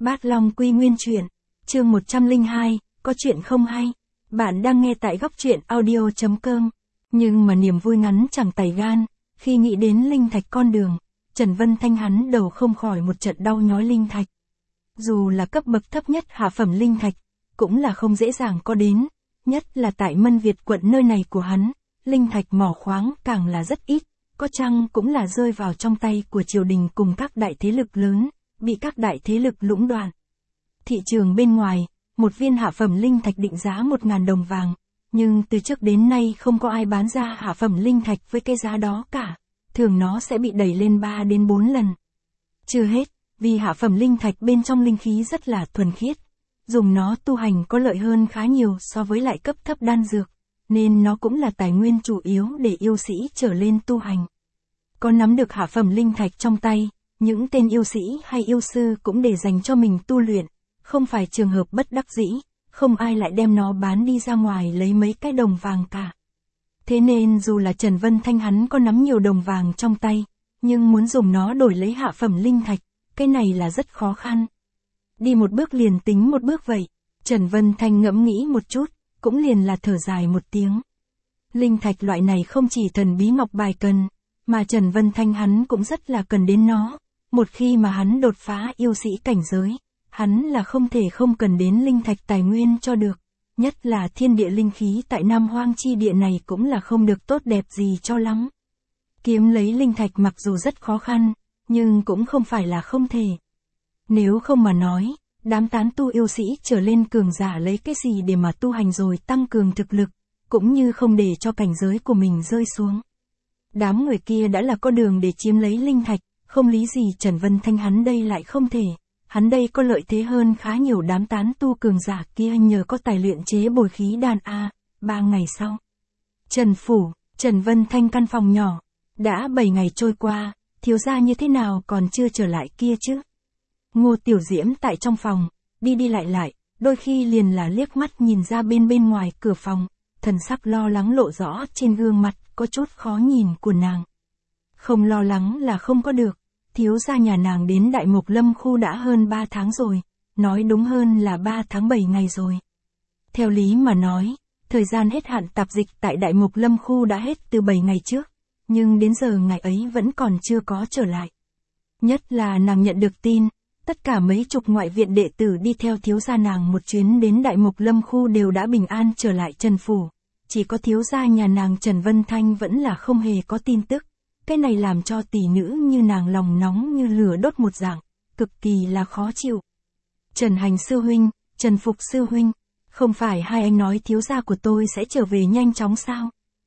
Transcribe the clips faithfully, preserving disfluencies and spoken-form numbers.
Bát Long Quy Nguyên truyện, chương một trăm lẻ hai, có chuyện không hay. Bạn đang nghe tại góc truyện audio chấm com. Nhưng mà niềm vui ngắn chẳng tày gan, khi nghĩ đến linh thạch con đường, Trần Vân Thanh hắn đầu không khỏi một trận đau nhói linh thạch. Dù là cấp bậc thấp nhất hạ phẩm linh thạch, cũng là không dễ dàng có đến, nhất là tại Mân Việt quận nơi này của hắn, linh thạch mỏ khoáng càng là rất ít, có chăng cũng là rơi vào trong tay của triều đình cùng các đại thế lực lớn, bị các đại thế lực lũng đoạn. Thị trường bên ngoài, một viên hạ phẩm linh thạch định giá một nghìn đồng vàng, nhưng từ trước đến nay không có ai bán ra hạ phẩm linh thạch với cái giá đó cả, thường nó sẽ bị đẩy lên ba đến bốn lần. Chưa hết, vì hạ phẩm linh thạch bên trong linh khí rất là thuần khiết, dùng nó tu hành có lợi hơn khá nhiều so với lại cấp thấp đan dược, nên nó cũng là tài nguyên chủ yếu để yêu sĩ trở lên tu hành. Có nắm được hạ phẩm linh thạch trong tay, những tên yêu sĩ hay yêu sư cũng để dành cho mình tu luyện, không phải trường hợp bất đắc dĩ, không ai lại đem nó bán đi ra ngoài lấy mấy cái đồng vàng cả. Thế nên dù là Trần Vân Thanh hắn có nắm nhiều đồng vàng trong tay, nhưng muốn dùng nó đổi lấy hạ phẩm linh thạch, cái này là rất khó khăn. Đi một bước liền tính một bước vậy, Trần Vân Thanh ngẫm nghĩ một chút, cũng liền là thở dài một tiếng. Linh thạch loại này không chỉ thần bí ngọc bài cần, mà Trần Vân Thanh hắn cũng rất là cần đến nó. Một khi mà hắn đột phá yêu sĩ cảnh giới, hắn là không thể không cần đến linh thạch tài nguyên cho được. Nhất là thiên địa linh khí tại Nam Hoang chi địa này cũng là không được tốt đẹp gì cho lắm. Kiếm lấy linh thạch mặc dù rất khó khăn, nhưng cũng không phải là không thể. Nếu không mà nói, đám tán tu yêu sĩ trở lên cường giả lấy cái gì để mà tu hành rồi tăng cường thực lực, cũng như không để cho cảnh giới của mình rơi xuống. Đám người kia đã là có đường để chiếm lấy linh thạch, không lý gì Trần Vân Thanh hắn đây lại không thể. Hắn đây có lợi thế hơn khá nhiều đám tán tu cường giả kia nhờ có tài luyện chế bồi khí đan A. Ba ngày sau, Trần Phủ, Trần Vân Thanh căn phòng nhỏ, đã bảy ngày trôi qua, thiếu gia như thế nào còn chưa trở lại kia chứ? Ngô Tiểu Diễm tại trong phòng, đi đi lại lại, đôi khi liền là liếc mắt nhìn ra bên bên ngoài cửa phòng, thần sắc lo lắng lộ rõ trên gương mặt, có chút khó nhìn của nàng. Không lo lắng là không có được, thiếu gia nhà nàng đến Đại Mộc Lâm khu đã hơn ba tháng rồi, nói đúng hơn là ba tháng bảy ngày rồi. Theo lý mà nói, thời gian hết hạn tạp dịch tại Đại Mộc Lâm khu đã hết từ bảy ngày trước, nhưng đến giờ ngày ấy vẫn còn chưa có trở lại. Nhất là nàng nhận được tin, tất cả mấy chục ngoại viện đệ tử đi theo thiếu gia nàng một chuyến đến Đại Mộc Lâm khu đều đã bình an trở lại Trần Phủ. Chỉ có thiếu gia nhà nàng Trần Vân Thanh vẫn là không hề có tin tức. Cái này làm cho tỷ nữ như nàng lòng nóng như lửa đốt một dạng, cực kỳ là khó chịu. Trần Hành sư huynh, Trần Phục sư huynh, không phải hai anh nói thiếu gia của tôi sẽ trở về nhanh chóng sao?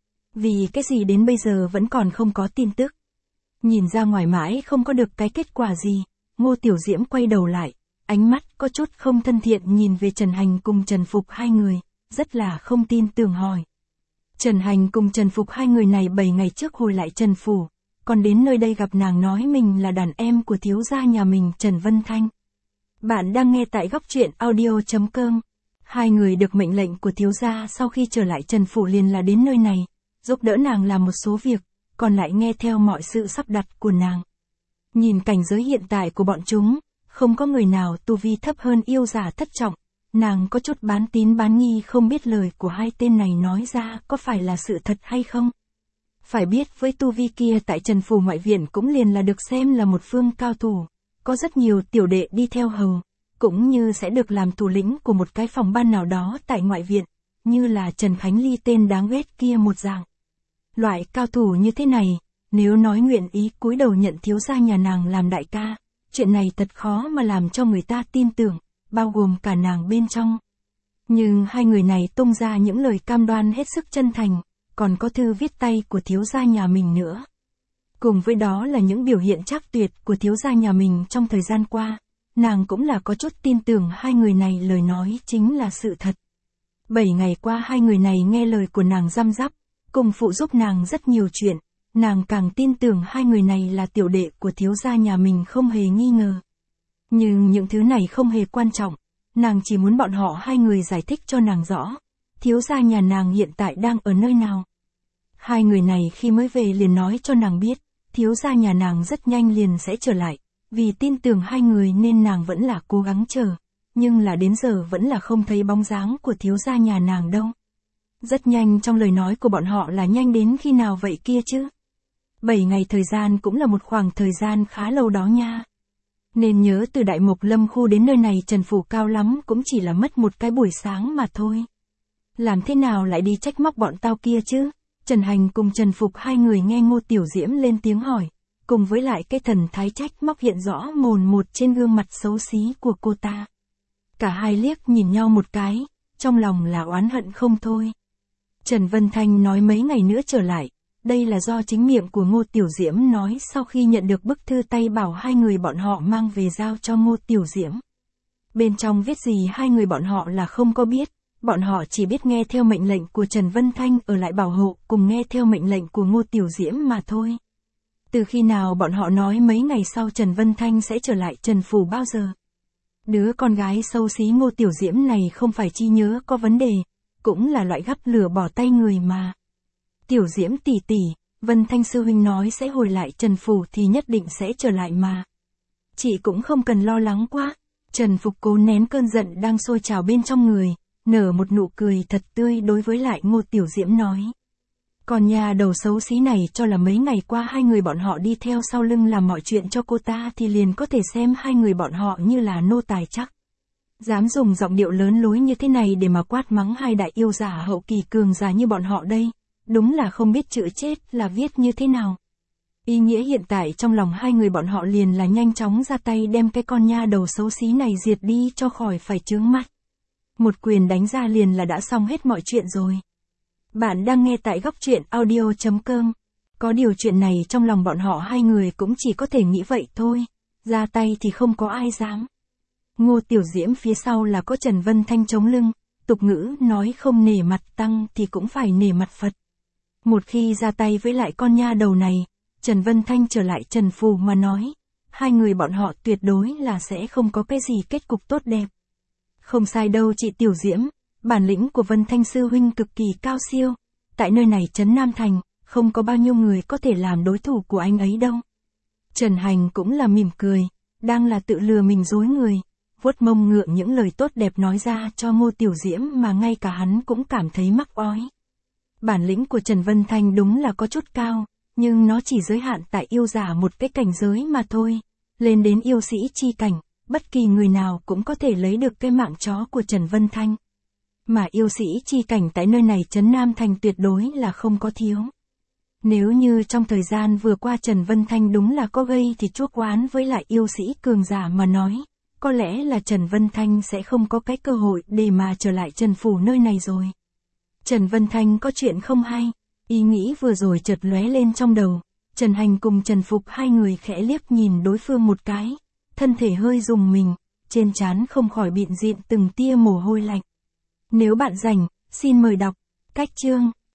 Vì cái gì đến bây giờ vẫn còn không có tin tức? Nhìn ra ngoài mãi không có được cái kết quả gì, Ngô Tiểu Diễm quay đầu lại, ánh mắt có chút không thân thiện nhìn về Trần Hành cùng Trần Phục hai người, rất là không tin tưởng hỏi. Trần Hành cùng Trần Phục hai người này bảy ngày trước hồi lại Trần Phủ, còn đến nơi đây gặp nàng nói mình là đàn em của thiếu gia nhà mình Trần Vân Thanh. Bạn đang nghe tại góc truyện audio chấm com. Hai người được mệnh lệnh của thiếu gia sau khi trở lại Trần Phủ liền là đến nơi này, giúp đỡ nàng làm một số việc, còn lại nghe theo mọi sự sắp đặt của nàng. Nhìn cảnh giới hiện tại của bọn chúng, không có người nào tu vi thấp hơn yêu giả thất trọng. Nàng có chút bán tín bán nghi không biết lời của hai tên này nói ra có phải là sự thật hay không. Phải biết với tu vi kia tại Trần Phủ ngoại viện cũng liền là được xem là một phương cao thủ, có rất nhiều tiểu đệ đi theo hầu, cũng như sẽ được làm thủ lĩnh của một cái phòng ban nào đó tại ngoại viện, như là Trần Khánh Ly tên đáng ghét kia một dạng. Loại cao thủ như thế này, nếu nói nguyện ý cúi đầu nhận thiếu gia nhà nàng làm đại ca, chuyện này thật khó mà làm cho người ta tin tưởng, bao gồm cả nàng bên trong. Nhưng hai người này tung ra những lời cam đoan hết sức chân thành, còn có thư viết tay của thiếu gia nhà mình nữa. Cùng với đó là những biểu hiện trác tuyệt của thiếu gia nhà mình trong thời gian qua, nàng cũng là có chút tin tưởng hai người này lời nói chính là sự thật. Bảy ngày qua hai người này nghe lời của nàng răm rắp, cùng phụ giúp nàng rất nhiều chuyện, nàng càng tin tưởng hai người này là tiểu đệ của thiếu gia nhà mình không hề nghi ngờ. Nhưng những thứ này không hề quan trọng, nàng chỉ muốn bọn họ hai người giải thích cho nàng rõ, thiếu gia nhà nàng hiện tại đang ở nơi nào. Hai người này khi mới về liền nói cho nàng biết, thiếu gia nhà nàng rất nhanh liền sẽ trở lại, vì tin tưởng hai người nên nàng vẫn là cố gắng chờ, nhưng là đến giờ vẫn là không thấy bóng dáng của thiếu gia nhà nàng đâu. Rất nhanh trong lời nói của bọn họ là nhanh đến khi nào vậy kia chứ? Bảy ngày thời gian cũng là một khoảng thời gian khá lâu đó nha. Nên nhớ từ Đại Mộc Lâm khu đến nơi này Trần Phủ cao lắm cũng chỉ là mất một cái buổi sáng mà thôi. Làm thế nào lại đi trách móc bọn tao kia chứ? Trần Hành cùng Trần Phục hai người nghe Ngô Tiểu Diễm lên tiếng hỏi, cùng với lại cái thần thái trách móc hiện rõ mồn một trên gương mặt xấu xí của cô ta. Cả hai liếc nhìn nhau một cái, trong lòng là oán hận không thôi. Trần Vân Thanh nói mấy ngày nữa trở lại, đây là do chính miệng của Ngô Tiểu Diễm nói sau khi nhận được bức thư tay bảo hai người bọn họ mang về giao cho Ngô Tiểu Diễm. Bên trong viết gì hai người bọn họ là không có biết, bọn họ chỉ biết nghe theo mệnh lệnh của Trần Vân Thanh ở lại bảo hộ cùng nghe theo mệnh lệnh của Ngô Tiểu Diễm mà thôi. Từ khi nào bọn họ nói mấy ngày sau Trần Vân Thanh sẽ trở lại Trần Phủ bao giờ? Đứa con gái xấu xí Ngô Tiểu Diễm này không phải chi nhớ có vấn đề, cũng là loại gắp lửa bỏ tay người mà. Tiểu Diễm tỷ tỷ, Vân Thanh sư huynh nói sẽ hồi lại Trần Phủ thì nhất định sẽ trở lại mà. Chị cũng không cần lo lắng quá. Trần Phục cố nén cơn giận đang sôi trào bên trong người, nở một nụ cười thật tươi đối với lại Ngô Tiểu Diễm nói. Còn nhà đầu xấu xí này cho là mấy ngày qua hai người bọn họ đi theo sau lưng làm mọi chuyện cho cô ta thì liền có thể xem hai người bọn họ như là nô tài chắc. Dám dùng giọng điệu lớn lối như thế này để mà quát mắng hai đại yêu giả hậu kỳ cường giả như bọn họ đây, đúng là không biết chữ chết là viết như thế nào. Ý nghĩa hiện tại trong lòng hai người bọn họ liền là nhanh chóng ra tay đem cái con nha đầu xấu xí này diệt đi cho khỏi phải chướng mắt. Một quyền đánh ra liền là đã xong hết mọi chuyện rồi. Bạn đang nghe tại góc truyện audio chấm com. Có điều chuyện này trong lòng bọn họ hai người cũng chỉ có thể nghĩ vậy thôi. Ra tay thì không có ai dám. Ngô Tiểu Diễm phía sau là có Trần Vân Thanh chống lưng. Tục ngữ nói không nể mặt tăng thì cũng phải nể mặt Phật. Một khi ra tay với lại con nha đầu này, Trần Vân Thanh trở lại Trần Phủ mà nói. Hai người bọn họ tuyệt đối là sẽ không có cái gì kết cục tốt đẹp. Không sai đâu chị Tiểu Diễm. Bản lĩnh của Vân Thanh sư huynh cực kỳ cao siêu, tại nơi này trấn Nam Thành, không có bao nhiêu người có thể làm đối thủ của anh ấy đâu. Trần Hành cũng là mỉm cười, đang là tự lừa mình dối người, vuốt mông ngượng những lời tốt đẹp nói ra cho Ngô Tiểu Diễm mà ngay cả hắn cũng cảm thấy mắc ói. Bản lĩnh của Trần Vân Thanh đúng là có chút cao, nhưng nó chỉ giới hạn tại yêu giả một cái cảnh giới mà thôi, lên đến yêu sĩ chi cảnh, bất kỳ người nào cũng có thể lấy được cái mạng chó của Trần Vân Thanh. Mà yêu sĩ chi cảnh tại nơi này trấn Nam Thành tuyệt đối là không có thiếu. Nếu như trong thời gian vừa qua Trần Vân Thanh đúng là có gây thì chuốc oán với lại yêu sĩ cường giả mà nói, có lẽ là Trần Vân Thanh sẽ không có cái cơ hội để mà trở lại Trần Phủ nơi này rồi. Trần Vân Thanh có chuyện không hay, ý nghĩ vừa rồi chợt lóe lên trong đầu, Trần Hành cùng Trần Phục hai người khẽ liếc nhìn đối phương một cái, thân thể hơi rùng mình, trên trán không khỏi bịn dịn từng tia mồ hôi lạnh. Nếu bạn rảnh, xin mời đọc. Cách chương